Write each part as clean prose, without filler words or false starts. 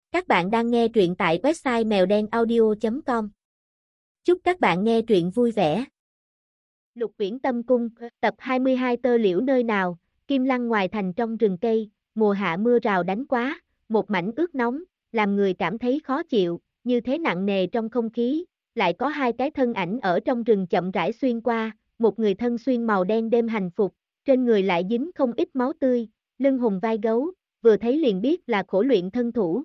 Các bạn đang nghe truyện tại website mèo đen audio.com. Chúc các bạn nghe truyện vui vẻ. Lục Viễn Tâm Cung, tập 22. Tơ liễu nơi nào, Kim Lăng ngoài thành trong rừng cây, mùa hạ mưa rào đánh quá, một mảnh ướt nóng, làm người cảm thấy khó chịu, như thế nặng nề trong không khí, lại có hai cái thân ảnh ở trong rừng chậm rãi xuyên qua, một người thân xuyên màu đen đêm hành phục, trên người lại dính không ít máu tươi, lưng hùm vai gấu, vừa thấy liền biết là khổ luyện thân thủ.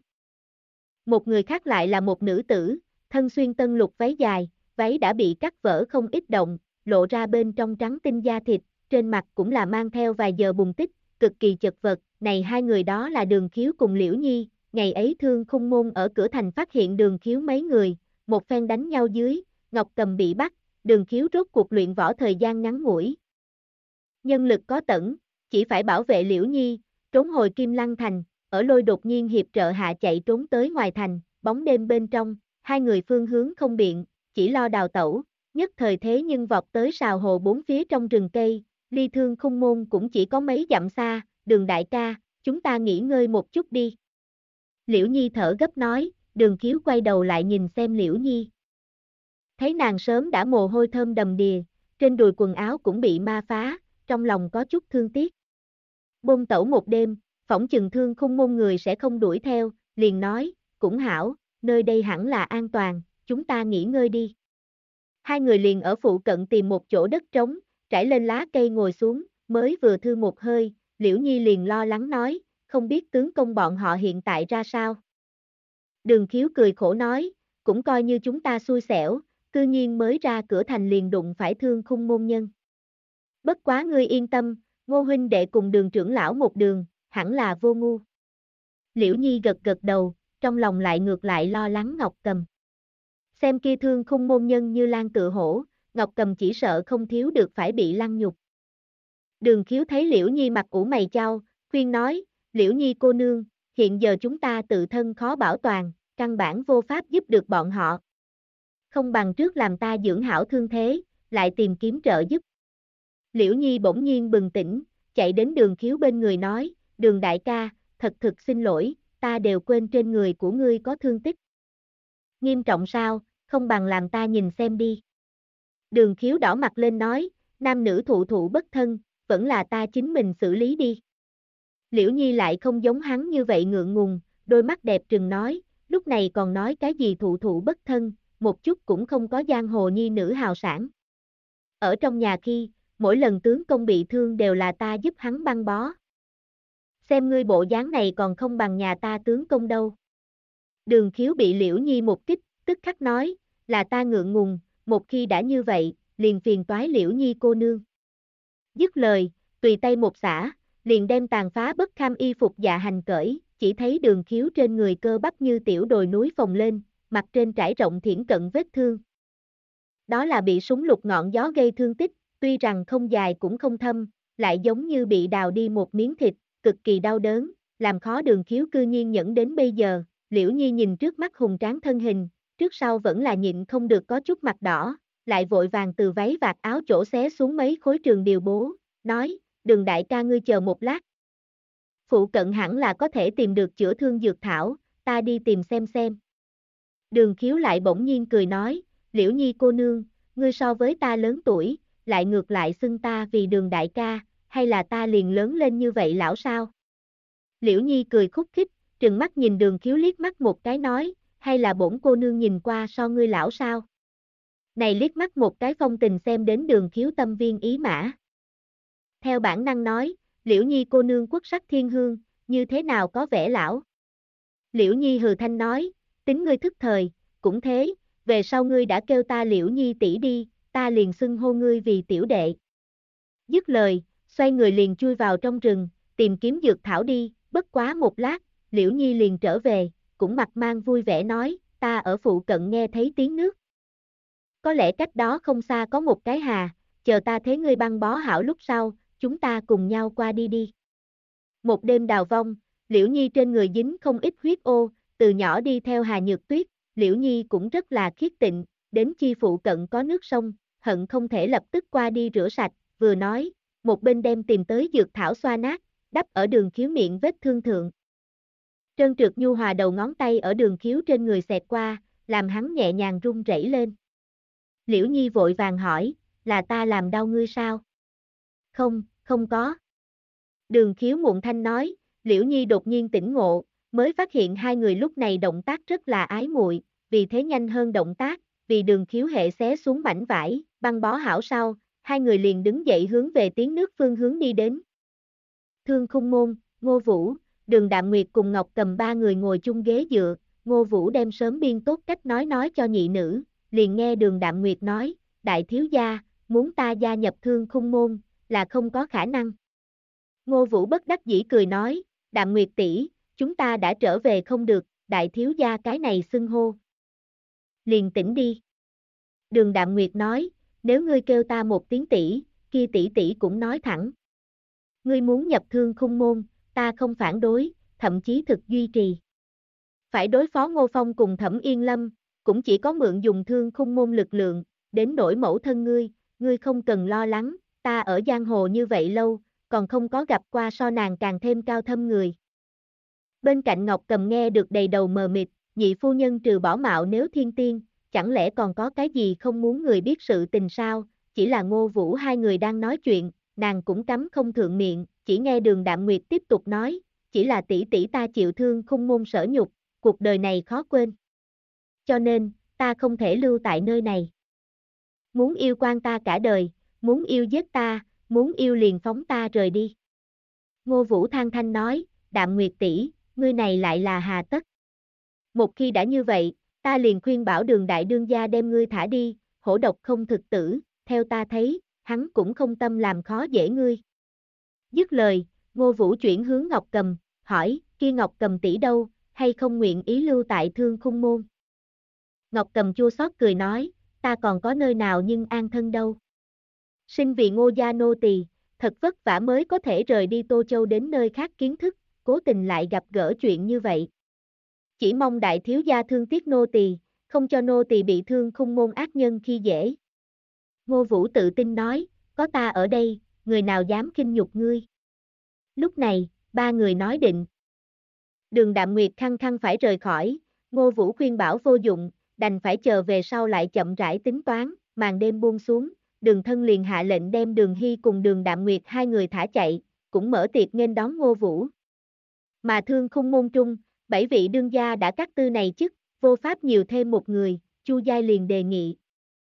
Một người khác lại là một nữ tử, thân xuyên tân lục váy dài, váy đã bị cắt vỡ không ít động, lộ ra bên trong trắng tinh da thịt, trên mặt cũng là mang theo vài giờ bùn tích, cực kỳ chật vật. Này hai người đó là Đường Khiếu cùng Liễu Nhi, ngày ấy Thương Khung Môn ở cửa thành phát hiện Đường Khiếu mấy người, một phen đánh nhau dưới, Ngọc Cầm bị bắt, Đường Khiếu rốt cuộc luyện võ thời gian ngắn ngủi. Nhân lực có tận, chỉ phải bảo vệ Liễu Nhi, trốn hồi Kim Lăng thành. Ở Lôi đột nhiên hiệp trợ hạ chạy trốn tới ngoài thành, bóng đêm bên trong, hai người phương hướng không biện, chỉ lo đào tẩu, nhất thời thế nhưng vọt tới sào hồ bốn phía trong rừng cây, ly Thương Khung Môn cũng chỉ có mấy dặm xa. Đường đại ca, chúng ta nghỉ ngơi một chút đi. Liễu Nhi thở gấp nói. Đường Khiếu quay đầu lại nhìn xem Liễu Nhi. Thấy nàng sớm đã mồ hôi thơm đầm đìa, trên đùi quần áo cũng bị ma phá, trong lòng có chút thương tiếc. Bôn tẩu một đêm, phỏng chừng Thương Khung Môn người sẽ không đuổi theo, liền nói, cũng hảo, nơi đây hẳn là an toàn, chúng ta nghỉ ngơi đi. Hai người liền ở phụ cận tìm một chỗ đất trống, trải lên lá cây ngồi xuống, mới vừa thư một hơi, Liễu Nhi liền lo lắng nói, không biết tướng công bọn họ hiện tại ra sao. Đường Khiếu cười khổ nói, cũng coi như chúng ta xui xẻo, cư nhiên mới ra cửa thành liền đụng phải Thương Khung Môn nhân. Bất quá ngươi yên tâm, Ngô huynh đệ cùng Đường trưởng lão một đường, hẳn là vô ngu. Liễu Nhi gật gật đầu, trong lòng lại ngược lại lo lắng Ngọc Cầm. Xem kia Thương Khung Môn nhân như lan tựa hổ, Ngọc Cầm chỉ sợ không thiếu được phải bị lăng nhục. Đường Khiếu thấy Liễu Nhi mặt ủ mày chau, khuyên nói, Liễu Nhi cô nương, hiện giờ chúng ta tự thân khó bảo toàn, căn bản vô pháp giúp được bọn họ. Không bằng trước làm ta dưỡng hảo thương thế, lại tìm kiếm trợ giúp. Liễu Nhi bỗng nhiên bừng tỉnh, chạy đến Đường Khiếu bên người nói, Đường đại ca, thật thực xin lỗi, ta đều quên trên người của ngươi có thương tích. Nghiêm trọng sao, không bằng làm ta nhìn xem đi. Đường Khiếu đỏ mặt lên nói, nam nữ thụ thụ bất thân, vẫn là ta chính mình xử lý đi. Liễu Nhi lại không giống hắn như vậy ngượng ngùng, đôi mắt đẹp trừng nói, lúc này còn nói cái gì thụ thụ bất thân, một chút cũng không có giang hồ nhi nữ hào sản. Ở trong nhà khi, mỗi lần tướng công bị thương đều là ta giúp hắn băng bó. Xem ngươi bộ dáng này còn không bằng nhà ta tướng công đâu. Đường Khiếu bị Liễu Nhi một kích, tức khắc nói, là ta ngượng ngùng, một khi đã như vậy, liền phiền toái Liễu Nhi cô nương. Dứt lời, tùy tay một xả, liền đem tàn phá bất kham y phục dạ hành cởi, chỉ thấy Đường Khiếu trên người cơ bắp như tiểu đồi núi phồng lên, mặt trên trải rộng thiển cận vết thương. Đó là bị súng lục ngọn gió gây thương tích, tuy rằng không dài cũng không thâm, lại giống như bị đào đi một miếng thịt, cực kỳ đau đớn, làm khó Đường Khiếu cư nhiên nhẫn đến bây giờ. Liễu Nhi nhìn trước mắt hùng tráng thân hình, trước sau vẫn là nhịn không được có chút mặt đỏ, lại vội vàng từ váy vạt áo chỗ xé xuống mấy khối trường điều bố, nói, Đường đại ca ngươi chờ một lát. Phụ cận hẳn là có thể tìm được chữa thương dược thảo, ta đi tìm xem. Đường Khiếu lại bỗng nhiên cười nói, Liễu Nhi cô nương, ngươi so với ta lớn tuổi, lại ngược lại xưng ta vì Đường đại ca, hay là ta liền lớn lên như vậy lão sao? Liễu Nhi cười khúc khích, trừng mắt nhìn Đường Khiếu liếc mắt một cái nói, hay là bổn cô nương nhìn qua so ngươi lão sao? Này liếc mắt một cái phong tình xem đến Đường Khiếu tâm viên ý mã. Theo bản năng nói, Liễu Nhi cô nương quốc sắc thiên hương, như thế nào có vẻ lão? Liễu Nhi hừ thanh nói, tính ngươi thức thời, cũng thế, về sau ngươi đã kêu ta Liễu Nhi tỷ đi, ta liền xưng hô ngươi vì tiểu đệ. Dứt lời, xoay người liền chui vào trong rừng, tìm kiếm dược thảo đi, bất quá một lát, Liễu Nhi liền trở về, cũng mặt mang vui vẻ nói, ta ở phụ cận nghe thấy tiếng nước. Có lẽ cách đó không xa có một cái hà, chờ ta thế ngươi băng bó hảo lúc sau, chúng ta cùng nhau qua đi. Một đêm đào vong, Liễu Nhi trên người dính không ít huyết ô, từ nhỏ đi theo Hà Nhược Tuyết, Liễu Nhi cũng rất là khiết tịnh, đến chi phụ cận có nước sông, hận không thể lập tức qua đi rửa sạch, vừa nói, một bên đem tìm tới dược thảo xoa nát, đắp ở Đường Khiếu miệng vết thương thượng. Trơn trượt nhu hòa đầu ngón tay ở đường khiếu trên người xẹt qua, làm hắn nhẹ nhàng run rẩy lên. Liễu Nhi vội vàng hỏi, là ta làm đau ngươi sao? Không, không có. Đường khiếu muộn thanh nói, Liễu Nhi đột nhiên tỉnh ngộ, mới phát hiện hai người lúc này động tác rất là ái muội, vì thế nhanh hơn động tác, vì đường khiếu hệ xé xuống mảnh vải, băng bó hảo sau, hai người liền đứng dậy hướng về tiếng nước phương hướng đi đến. Thương Khung Môn, Ngô Vũ, Đường Đạm Nguyệt cùng Ngọc Cầm ba người ngồi chung ghế dựa, Ngô Vũ đem sớm biên tốt cách nói cho nhị nữ, liền nghe Đường Đạm Nguyệt nói, đại thiếu gia, muốn ta gia nhập Thương Khung Môn, là không có khả năng. Ngô Vũ bất đắc dĩ cười nói, Đạm Nguyệt tỷ, chúng ta đã trở về không được, đại thiếu gia cái này xưng hô. Liền tỉnh đi. Đường Đạm Nguyệt nói, nếu ngươi kêu ta một tiếng tỷ, kia tỷ tỷ cũng nói thẳng. Ngươi muốn nhập Thương Khung Môn, ta không phản đối, thậm chí thực duy trì. Phải đối phó Ngô Phong cùng Thẩm Yên Lâm, cũng chỉ có mượn dùng Thương Khung Môn lực lượng, đến nỗi mẫu thân ngươi không cần lo lắng, ta ở giang hồ như vậy lâu, còn không có gặp qua so nàng càng thêm cao thâm người. Bên cạnh Ngọc Cầm nghe được đầy đầu mờ mịt, nhị phu nhân trừ bỏ mạo nếu thiên tiên, chẳng lẽ còn có cái gì không muốn người biết sự tình sao, chỉ là Ngô Vũ hai người đang nói chuyện, nàng cũng cấm không thượng miệng, chỉ nghe Đường Đạm Nguyệt tiếp tục nói, chỉ là tỷ tỷ ta chịu Thương Khung Môn sở nhục, cuộc đời này khó quên. Cho nên, ta không thể lưu tại nơi này. Muốn yêu quan ta cả đời, muốn yêu giết ta, muốn yêu liền phóng ta rời đi. Ngô Vũ than thanh nói, Đạm Nguyệt tỷ, ngươi này lại là hà tất. Một khi đã như vậy, ta liền khuyên bảo Đường đại đương gia đem ngươi thả đi, hổ độc không thực tử, theo ta thấy, hắn cũng không tâm làm khó dễ ngươi. Dứt lời, Ngô Vũ chuyển hướng Ngọc Cầm, hỏi, kia Ngọc Cầm tỷ đâu, hay không nguyện ý lưu tại Thương Khung Môn? Ngọc Cầm chua xót cười nói, ta còn có nơi nào nhưng an thân đâu. Sinh vì Ngô gia nô tỳ, thật vất vả mới có thể rời đi Tô Châu đến nơi khác kiến thức, cố tình lại gặp gỡ chuyện như vậy. Chỉ mong đại thiếu gia thương tiếc nô tỳ, không cho nô tỳ bị Thương Khung Môn ác nhân khi dễ. Ngô Vũ tự tin nói, có ta ở đây, người nào dám khinh nhục ngươi. Lúc này, ba người nói định. Đường Đạm Nguyệt khăng khăng phải rời khỏi, Ngô Vũ khuyên bảo vô dụng, đành phải chờ về sau lại chậm rãi tính toán, màn đêm buông xuống, Đường Thân liền hạ lệnh đem Đường Hy cùng Đường Đạm Nguyệt hai người thả chạy, cũng mở tiệc nghênh đón Ngô Vũ. Mà Thương Khung Môn trung, 7 vị đương gia đã cắt tư này chức, vô pháp nhiều thêm một người, Chu Giai liền đề nghị.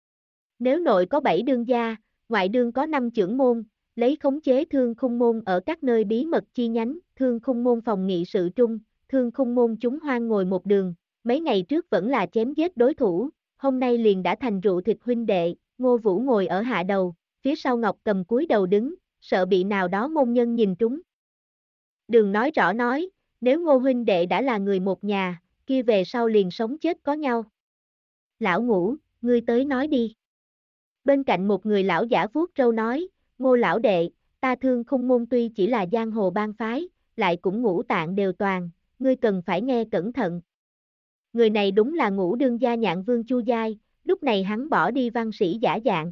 Nếu nội có 7 đương gia, ngoại đương có 5 trưởng môn, lấy khống chế Thương Khung Môn ở các nơi bí mật chi nhánh, Thương Khung Môn phòng nghị sự trung, Thương Khung Môn chúng hoang ngồi một đường, mấy ngày trước vẫn là chém giết đối thủ, hôm nay liền đã thành rượu thịt huynh đệ, Ngô Vũ ngồi ở hạ đầu, phía sau Ngọc Cầm cúi đầu đứng, sợ bị nào đó môn nhân nhìn trúng. Đường nói rõ nói, nếu Ngô huynh đệ đã là người một nhà, kia về sau liền sống chết có nhau. Lão Ngũ, ngươi tới nói đi. Bên cạnh một người lão giả vuốt râu nói, Ngô lão đệ, ta Thương Khung Môn tuy chỉ là giang hồ bang phái, lại cũng ngũ tạng đều toàn, ngươi cần phải nghe cẩn thận. Người này đúng là Ngũ đương gia Nhạn Vương Chu Giai, lúc này hắn bỏ đi văn sĩ giả dạng.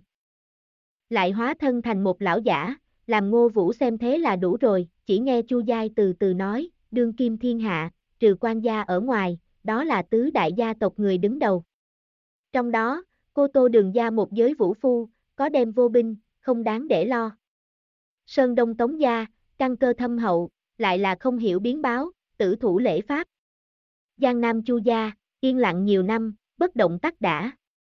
Lại hóa thân thành một lão giả, làm Ngô Vũ xem thế là đủ rồi, chỉ nghe Chu Giai từ từ nói, đương kim thiên hạ, trừ quan gia ở ngoài, đó là tứ đại gia tộc người đứng đầu. Trong đó, Cô Tô Đường gia một giới vũ phu, có đem vô binh, không đáng để lo. Sơn Đông Tống gia, căn cơ thâm hậu, lại là không hiểu biến báo, tử thủ lễ pháp. Giang Nam Chu gia, yên lặng nhiều năm, bất động tắc đã.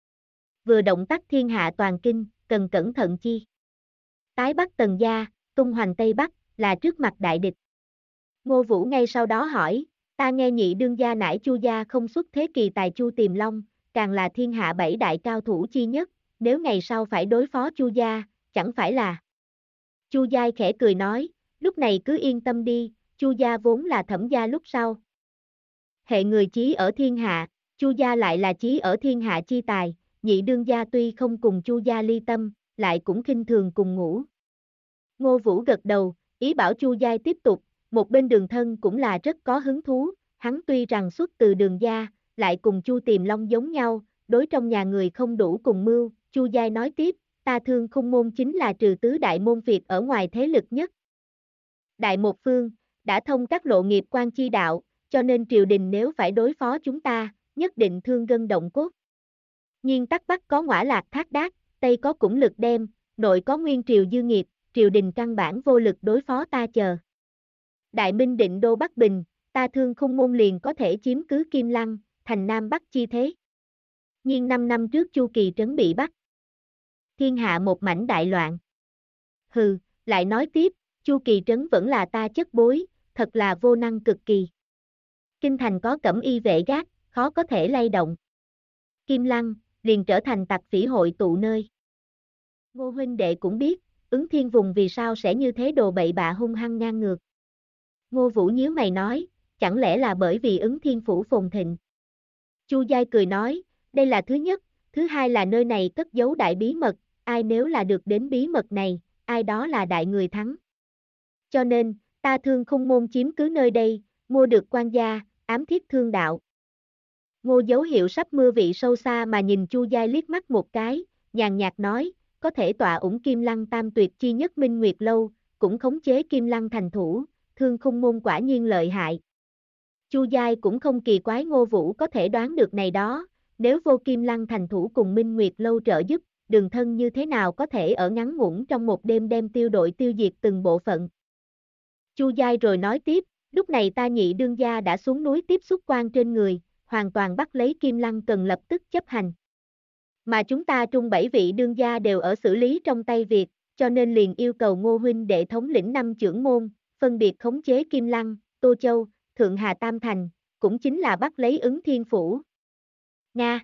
Vừa động tắc thiên hạ toàn kinh, cần cẩn thận chi. Tái Bắc Tần gia, tung hoành Tây Bắc, là trước mặt đại địch. Ngô Vũ ngay sau đó hỏi, ta nghe nhị đương gia nải Chu gia không xuất thế kỳ tài Chu Tiềm Long, càng là thiên hạ 7 đại cao thủ chi nhất, nếu ngày sau phải đối phó Chu gia, chẳng phải là. Chu Giai khẽ cười nói, lúc này cứ yên tâm đi, Chu gia vốn là Thẩm gia lúc sau. Hệ người chí ở thiên hạ, Chu gia lại là chí ở thiên hạ chi tài, nhị đương gia tuy không cùng Chu gia ly tâm, lại cũng khinh thường cùng ngủ. Ngô Vũ gật đầu, ý bảo Chu Giai tiếp tục, một bên Đường Thân cũng là rất có hứng thú, hắn tuy rằng xuất từ Đường gia, lại cùng Chu Tiềm Long giống nhau, đối trong nhà người không đủ cùng mưu, Chu Giai nói tiếp, ta Thương Khung Môn chính là trừ tứ đại môn Việt ở ngoài thế lực nhất. Đại một phương, đã thông các lộ nghiệp quan chi đạo, cho nên triều đình nếu phải đối phó chúng ta, nhất định thương gân động cốt. Nhưng Tắc Bắc có Ngõa Lạc Thác Đác, Tây có Cũng Lực Đem, nội có Nguyên Triều Dư Nghiệp, triều đình căn bản vô lực đối phó ta chờ. Đại Minh định đô Bắc Bình, ta Thương Khung Môn liền có thể chiếm cứ Kim Lăng, thành Nam Bắc chi thế. Nhưng 5 năm trước Chu Kỳ Trấn bị bắt. Thiên hạ một mảnh đại loạn. Hừ, lại nói tiếp, Chu Kỳ Trấn vẫn là ta chất bối, thật là vô năng cực kỳ. Kinh thành có cẩm y vệ gác, khó có thể lay động. Kim Lăng, liền trở thành tặc phỉ hội tụ nơi. Ngô huynh đệ cũng biết, Ứng Thiên vùng vì sao sẽ như thế đồ bậy bạ hung hăng ngang ngược. Ngô Vũ nhíu mày nói, chẳng lẽ là bởi vì Ứng Thiên phủ phồn thịnh. Chu Giai cười nói, đây là thứ nhất, thứ hai là nơi này cất giấu đại bí mật, ai nếu là được đến bí mật này, ai đó là đại người thắng. Cho nên, ta Thương Khung Môn chiếm cứ nơi đây, mua được quan gia, ám thiết thương đạo. Ngô dấu hiệu sắp mưa vị sâu xa mà nhìn Chu Giai liếc mắt một cái, nhàn nhạt nói, có thể tọa ủng Kim Lăng tam tuyệt chi nhất Minh Nguyệt Lâu, cũng khống chế Kim Lăng thành thủ, Thương Khung Môn quả nhiên lợi hại. Chu Giai cũng không kỳ quái Ngô Vũ có thể đoán được này đó, nếu vô Kim Lăng thành thủ cùng Minh Nguyệt Lâu trợ giúp, Đường Thân như thế nào có thể ở ngắn ngủn trong một đêm đem tiêu đội tiêu diệt từng bộ phận. Chu Giai rồi nói tiếp, lúc này ta Nhị đương gia đã xuống núi tiếp xúc quan trên người, hoàn toàn bắt lấy Kim Lăng cần lập tức chấp hành. Mà chúng ta Trung 7 vị đương gia đều ở xử lý trong tay việc, cho nên liền yêu cầu Ngô huynh đệ thống lĩnh 5 chưởng môn, phân biệt khống chế Kim Lăng, Tô Châu, Thượng Hà Tam Thành, cũng chính là bắt lấy Ứng Thiên phủ. Nga.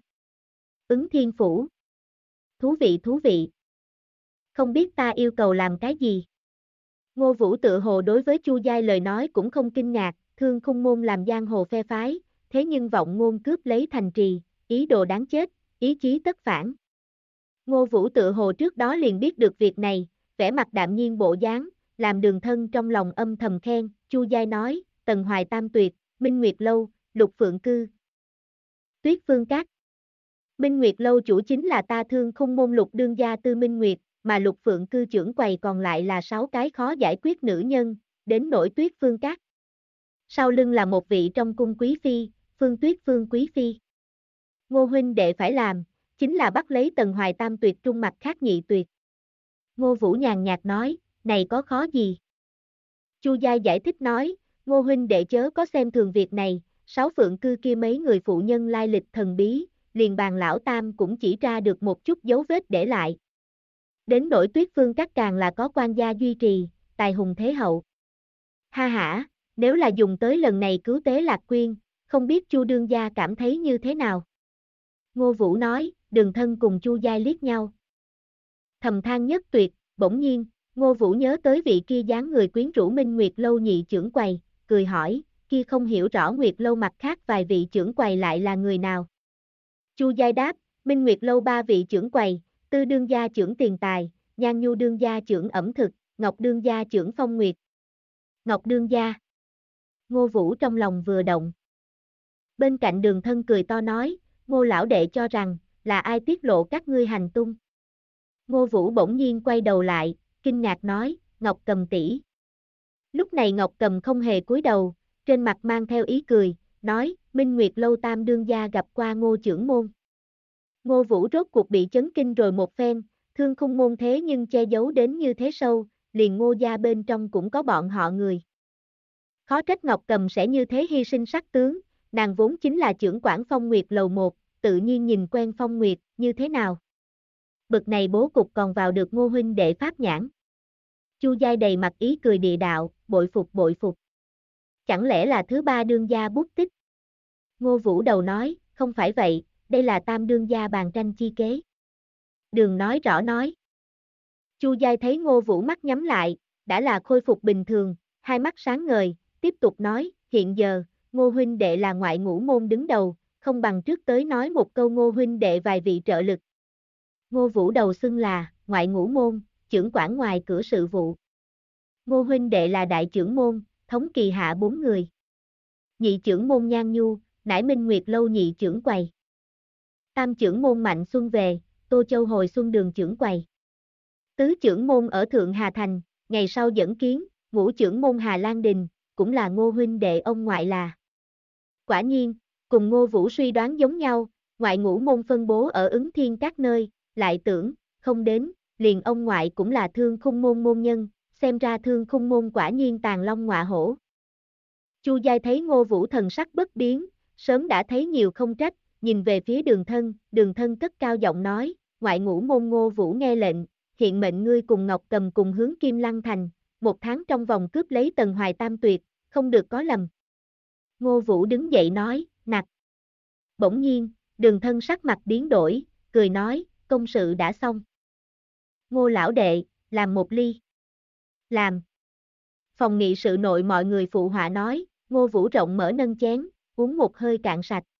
Ứng Thiên phủ. Thú vị. Không biết ta yêu cầu làm cái gì? Ngô Vũ tự hồ đối với Chu Giai lời nói cũng không kinh ngạc, Thương Khung Môn làm giang hồ phe phái, thế nhưng vọng ngôn cướp lấy thành trì, ý đồ đáng chết, ý chí tất phản. Ngô Vũ tự hồ trước đó liền biết được việc này, vẻ mặt đạm nhiên bộ dáng, làm Đường Thân trong lòng âm thầm khen, Chu Giai nói, Tần Hoài Tam Tuyệt, Minh Nguyệt Lâu, Lục Phượng Cư, Tuyết Phương Các. Minh Nguyệt Lâu chủ chính là ta Thương Khung Môn Lục đương gia Tư Minh Nguyệt, mà Lục Phượng Cư trưởng quầy còn lại là 6 cái khó giải quyết nữ nhân, đến nỗi Tuyết Phương Các. Sau lưng là một vị trong cung quý phi, Phương Tuyết Phương quý phi. Ngô huynh đệ phải làm, chính là bắt lấy Tần Hoài Tam Tuyệt trung mặt khác nhị tuyệt. Ngô Vũ nhàn nhạt nói, này có khó gì? Chu Giai giải thích nói, Ngô huynh đệ chớ có xem thường việc này, 6 Phượng Cư kia mấy người phụ nhân lai lịch thần bí, liền bàn lão Tam cũng chỉ ra được một chút dấu vết để lại. Đến nỗi Tuyết Phương Các càng là có quan gia duy trì, tài hùng thế hậu. Ha hả, nếu là dùng tới lần này cứu tế Lạc Quyên, không biết Chu đương gia cảm thấy như thế nào? Ngô Vũ nói, Đường Thân cùng Chu Giai liếc nhau. Thầm than nhất tuyệt, bỗng nhiên, Ngô Vũ nhớ tới vị kia dáng người quyến rũ Minh Nguyệt Lâu nhị trưởng quầy, cười hỏi, kia không hiểu rõ Nguyệt Lâu mặt khác vài vị trưởng quầy lại là người nào? Chu Giai đáp, Minh Nguyệt Lâu 3 vị trưởng quầy, Tư đương gia trưởng tiền tài, Nhan Nhu đương gia trưởng ẩm thực, Ngọc đương gia trưởng phong nguyệt. Ngọc đương gia. Ngô Vũ trong lòng vừa động. Bên cạnh Đường Thân cười to nói, Ngô lão đệ cho rằng, là ai tiết lộ các ngươi hành tung? Ngô Vũ bỗng nhiên quay đầu lại, kinh ngạc nói, Ngọc Cầm tỷ. Lúc này Ngọc Cầm không hề cúi đầu, trên mặt mang theo ý cười, nói, Minh Nguyệt Lâu Tam đương gia gặp qua Ngô trưởng môn. Ngô Vũ rốt cuộc bị chấn kinh rồi một phen, Thương Khung Môn thế nhưng che giấu đến như thế sâu, liền Ngô gia bên trong cũng có bọn họ người. Khó trách Ngọc Cầm sẽ như thế hy sinh sắc tướng, nàng vốn chính là trưởng quản Phong Nguyệt lầu 1, tự nhiên nhìn quen Phong Nguyệt, như thế nào? Bực này bố cục còn vào được Ngô huynh đệ pháp nhãn. Chu Giai đầy mặt ý cười địa đạo, bội phục. Chẳng lẽ là thứ 3 đương gia bút tích? Ngô Vũ đầu nói, không phải vậy, đây là Tam đương gia bàn tranh chi kế. Đường nói rõ nói. Chu Giai thấy Ngô Vũ mắt nhắm lại, đã là khôi phục bình thường, hai mắt sáng ngời, tiếp tục nói, hiện giờ, Ngô huynh đệ là ngoại ngũ môn đứng đầu, không bằng trước tới nói một câu Ngô huynh đệ vài vị trợ lực. Ngô Vũ đầu xưng là, ngoại ngũ môn, trưởng quản ngoài cửa sự vụ. Ngô huynh đệ là đại trưởng môn, thống kỳ hạ 4 người. Nhị trưởng môn Nhan Nhu, nải Minh Nguyệt Lâu nhị trưởng quầy. Tam trưởng môn Mạnh Xuân về, Tô Châu hồi xuân đường trưởng quầy. Tứ trưởng môn ở Thượng Hà Thành, ngày sau dẫn kiến, ngũ trưởng môn Hà Lan Đình, cũng là Ngô huynh đệ ông ngoại là. Quả nhiên, cùng Ngô Vũ suy đoán giống nhau, ngoại ngũ môn phân bố ở ứng thiên các nơi, lại tưởng, không đến, liền ông ngoại cũng là Thương Khung môn môn nhân, xem ra Thương Khung môn quả nhiên tàng long ngọa hổ. Chu Giai thấy Ngô Vũ thần sắc bất biến, sớm đã thấy nhiều không trách, nhìn về phía Đường Thân cất cao giọng nói, ngoại ngũ môn Ngô Vũ nghe lệnh, hiện mệnh ngươi cùng Ngọc Cầm cùng hướng Kim Lăng thành, 1 tháng trong vòng cướp lấy Tần Hoài Tam Tuyệt, không được có lầm. Ngô Vũ đứng dậy nói, nặc. Bỗng nhiên, Đường Thân sắc mặt biến đổi, cười nói, công sự đã xong. Ngô lão đệ, làm một ly. Làm. Phòng nghị sự nội mọi người phụ họa nói, Ngô Vũ rộng mở nâng chén, uống một hơi cạn sạch.